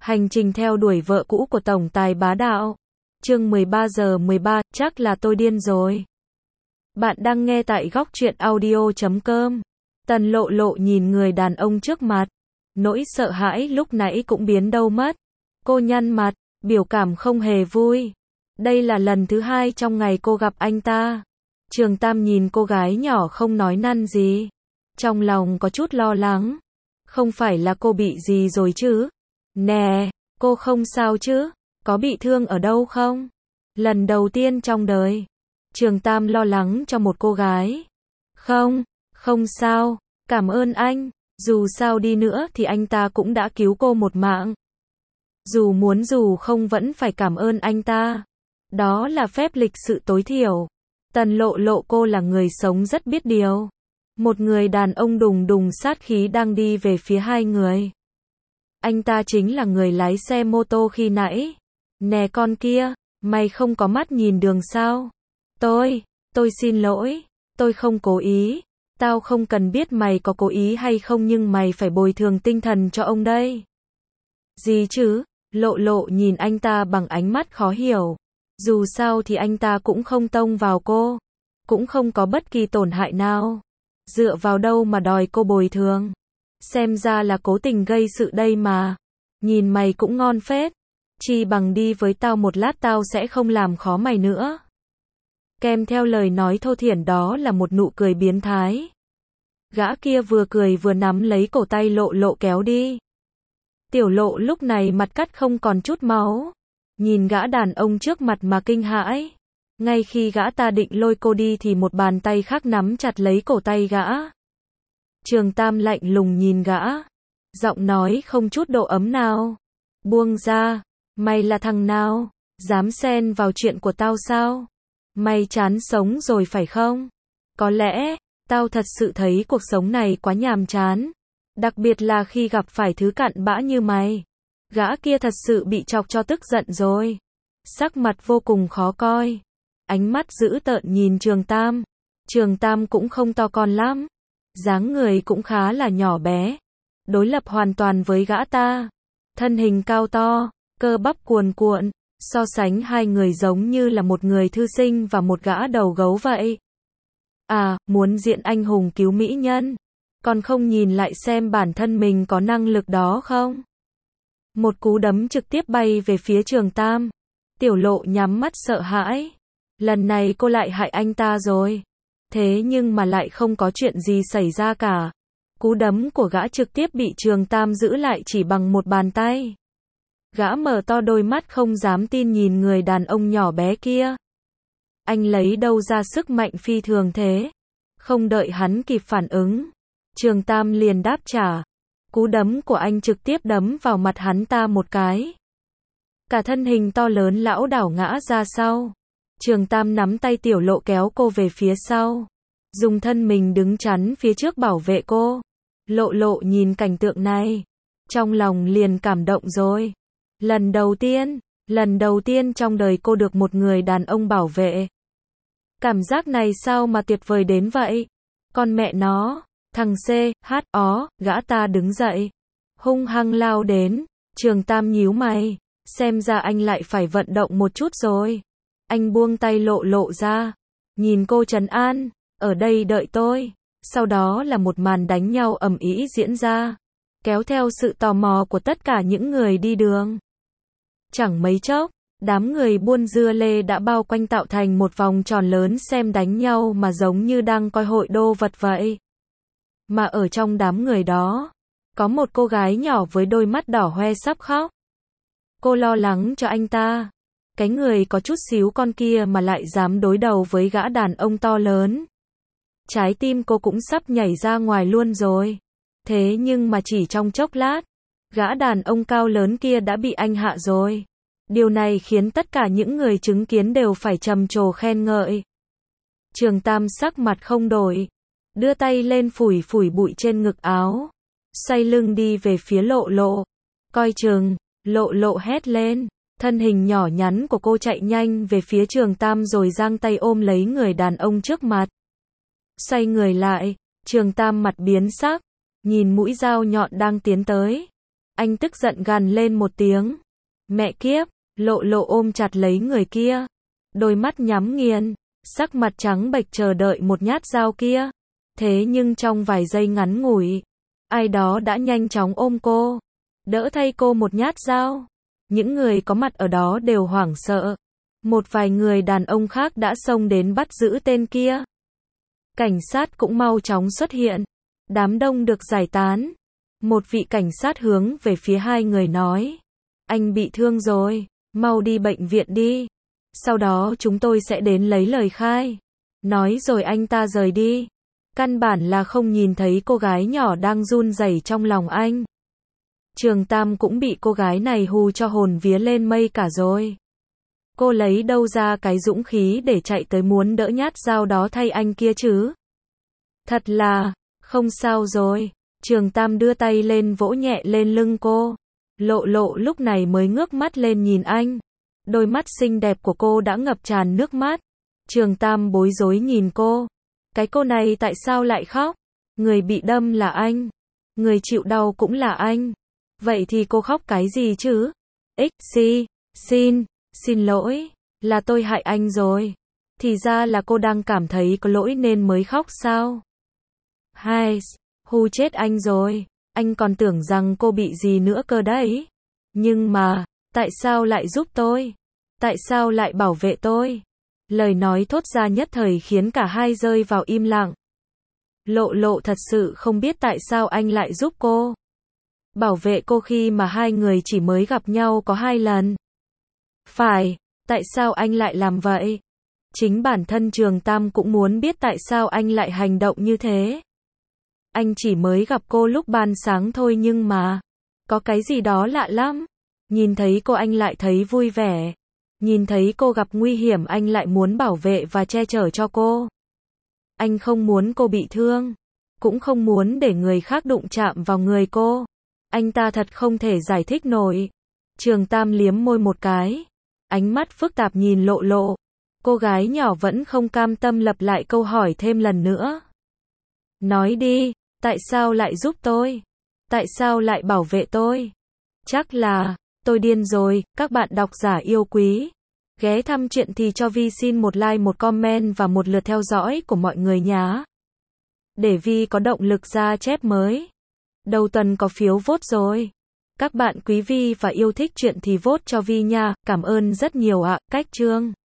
Hành trình theo đuổi vợ cũ của tổng tài bá đạo. Chương 13:13, chắc là tôi điên rồi. Bạn đang nghe tại góc truyện audio.com. Tần Lộ Lộ nhìn người đàn ông trước mặt. Nỗi sợ hãi lúc nãy cũng biến đâu mất. Cô nhăn mặt, biểu cảm không hề vui. Đây là lần thứ hai trong ngày cô gặp anh ta. Trường Tam nhìn cô gái nhỏ không nói năn gì. Trong lòng có chút lo lắng. Không phải là cô bị gì rồi chứ? Nè, cô không sao chứ? Có bị thương ở đâu không? Lần đầu tiên trong đời. Trường Tam lo lắng cho một cô gái. Không sao, cảm ơn anh. Dù sao đi nữa thì anh ta cũng đã cứu cô một mạng. Dù muốn dù không vẫn phải cảm ơn anh ta. Đó là phép lịch sự tối thiểu. Tần Lộ Lộ, cô là người sống rất biết điều. Một người đàn ông đùng đùng sát khí đang đi về phía hai người. Anh ta chính là người lái xe mô tô khi nãy. Nè con kia, mày không có mắt nhìn đường sao? Tôi xin lỗi, tôi không cố ý. Tao không cần biết mày có cố ý hay không, nhưng mày phải bồi thường tinh thần cho ông đây. Gì chứ? Lộ Lộ nhìn anh ta bằng ánh mắt khó hiểu. Dù sao thì anh ta cũng không tông vào cô. Cũng không có bất kỳ tổn hại nào. Dựa vào đâu mà đòi cô bồi thường? Xem ra là cố tình gây sự đây mà. Nhìn mày cũng ngon phết. Chi bằng đi với tao một lát, tao sẽ không làm khó mày nữa. Kèm theo lời nói thô thiển đó là một nụ cười biến thái. Gã kia vừa cười vừa nắm lấy cổ tay Lộ Lộ kéo đi. Tiểu Lộ lúc này mặt cắt không còn chút máu. Nhìn gã đàn ông trước mặt mà kinh hãi. Ngay khi gã ta định lôi cô đi thì một bàn tay khác nắm chặt lấy cổ tay gã. Trường Tam lạnh lùng nhìn gã. Giọng nói không chút độ ấm nào. Buông ra. Mày là thằng nào? Dám xen vào chuyện của tao sao? Mày chán sống rồi phải không? Có lẽ, tao thật sự thấy cuộc sống này quá nhàm chán. Đặc biệt là khi gặp phải thứ cặn bã như mày. Gã kia thật sự bị chọc cho tức giận rồi. Sắc mặt vô cùng khó coi. Ánh mắt dữ tợn nhìn Trường Tam. Trường Tam cũng không to con lắm. Dáng người cũng khá là nhỏ bé. Đối lập hoàn toàn với gã ta. Thân hình cao to, cơ bắp cuồn cuộn. So sánh hai người giống như là một người thư sinh và một gã đầu gấu vậy. À, muốn diện anh hùng cứu mỹ nhân. Còn không nhìn lại xem bản thân mình có năng lực đó không? Một cú đấm trực tiếp bay về phía Trường Tam. Tiểu Lộ nhắm mắt sợ hãi. Lần này cô lại hại anh ta rồi. Thế nhưng mà lại không có chuyện gì xảy ra cả. Cú đấm của gã trực tiếp bị Trường Tam giữ lại chỉ bằng một bàn tay. Gã mở to đôi mắt không dám tin nhìn người đàn ông nhỏ bé kia. Anh lấy đâu ra sức mạnh phi thường thế? Không đợi hắn kịp phản ứng. Trường Tam liền đáp trả. Cú đấm của anh trực tiếp đấm vào mặt hắn ta một cái. Cả thân hình to lớn lão đảo ngã ra sau. Trường Tam nắm tay Tiểu Lộ kéo cô về phía sau. Dùng thân mình đứng chắn phía trước bảo vệ cô. Lộ Lộ nhìn cảnh tượng này. Trong lòng liền cảm động rồi. Lần đầu tiên trong đời cô được một người đàn ông bảo vệ. Cảm giác này sao mà tuyệt vời đến vậy? Con mẹ nó, thằng C.H.O, gã ta đứng dậy. Hung hăng lao đến. Trường Tam nhíu mày. Xem ra anh lại phải vận động một chút rồi. Anh buông tay Lộ Lộ ra. Nhìn cô trấn an. Ở đây đợi tôi. Sau đó là một màn đánh nhau ầm ĩ diễn ra. Kéo theo sự tò mò của tất cả những người đi đường. Chẳng mấy chốc, đám người buôn dưa lê đã bao quanh tạo thành một vòng tròn lớn xem đánh nhau mà giống như đang coi hội đô vật vậy. Mà ở trong đám người đó, có một cô gái nhỏ với đôi mắt đỏ hoe sắp khóc. Cô lo lắng cho anh ta. Cái người có chút xíu con kia mà lại dám đối đầu với gã đàn ông to lớn. Trái tim cô cũng sắp nhảy ra ngoài luôn rồi. Thế nhưng mà chỉ trong chốc lát, gã đàn ông cao lớn kia đã bị anh hạ rồi. Điều này khiến tất cả những người chứng kiến đều phải trầm trồ khen ngợi. Trường Tam sắc mặt không đổi. Đưa tay lên phủi phủi bụi trên ngực áo. Xoay lưng đi về phía Lộ Lộ. Coi chừng, Lộ Lộ hét lên. Thân hình nhỏ nhắn của cô chạy nhanh về phía Trường Tam rồi giang tay ôm lấy người đàn ông trước mặt. Xoay người lại, Trường Tam mặt biến sắc. Nhìn mũi dao nhọn đang tiến tới. Anh tức giận gằn lên một tiếng. Mẹ kiếp, Lộ Lộ ôm chặt lấy người kia. Đôi mắt nhắm nghiền, sắc mặt trắng bệch chờ đợi một nhát dao kia. Thế nhưng trong vài giây ngắn ngủi, ai đó đã nhanh chóng ôm cô, đỡ thay cô một nhát dao. Những người có mặt ở đó đều hoảng sợ. Một vài người đàn ông khác đã xông đến bắt giữ tên kia. Cảnh sát cũng mau chóng xuất hiện. Đám đông được giải tán. Một vị cảnh sát hướng về phía hai người nói. Anh bị thương rồi, mau đi bệnh viện đi. Sau đó chúng tôi sẽ đến lấy lời khai. Nói rồi anh ta rời đi. Căn bản là không nhìn thấy cô gái nhỏ đang run rẩy trong lòng anh. Trường Tam cũng bị cô gái này hù cho hồn vía lên mây cả rồi. Cô lấy đâu ra cái dũng khí để chạy tới muốn đỡ nhát dao đó thay anh kia chứ? Thật là, không sao rồi. Trường Tam đưa tay lên vỗ nhẹ lên lưng cô. Lộ Lộ lúc này mới ngước mắt lên nhìn anh. Đôi mắt xinh đẹp của cô đã ngập tràn nước mắt. Trường Tam bối rối nhìn cô. Cái cô này tại sao lại khóc? Người bị đâm là anh. Người chịu đau cũng là anh. Vậy thì cô khóc cái gì chứ? Xin lỗi, là tôi hại anh rồi. Thì ra là cô đang cảm thấy có lỗi nên mới khóc sao? Hù chết anh rồi. Anh còn tưởng rằng cô bị gì nữa cơ đấy. Nhưng mà, tại sao lại giúp tôi? Tại sao lại bảo vệ tôi? Lời nói thốt ra nhất thời khiến cả hai rơi vào im lặng. Lộ Lộ thật sự không biết tại sao anh lại giúp cô. Bảo vệ cô khi mà hai người chỉ mới gặp nhau có 2 lần. Phải, tại sao anh lại làm vậy? Chính bản thân Trường Tam cũng muốn biết tại sao anh lại hành động như thế. Anh chỉ mới gặp cô lúc ban sáng thôi nhưng mà, có cái gì đó lạ lắm. Nhìn thấy cô anh lại thấy vui vẻ. Nhìn thấy cô gặp nguy hiểm anh lại muốn bảo vệ và che chở cho cô. Anh không muốn cô bị thương. Cũng không muốn để người khác đụng chạm vào người cô. Anh ta thật không thể giải thích nổi. Trường Tam liếm môi một cái. Ánh mắt phức tạp nhìn Lộ Lộ. Cô gái nhỏ vẫn không cam tâm lặp lại câu hỏi thêm lần nữa. Nói đi, tại sao lại giúp tôi? Tại sao lại bảo vệ tôi? Chắc là, tôi điên rồi, các bạn độc giả yêu quý. Ghé thăm chuyện thì cho Vi xin một like, một comment và một lượt theo dõi của mọi người nhé. Để Vi có động lực ra chép mới. Đầu tuần có phiếu vote rồi. Các bạn quý Vi và yêu thích chuyện thì vote cho Vi nha, cảm ơn rất nhiều ạ. Cách chương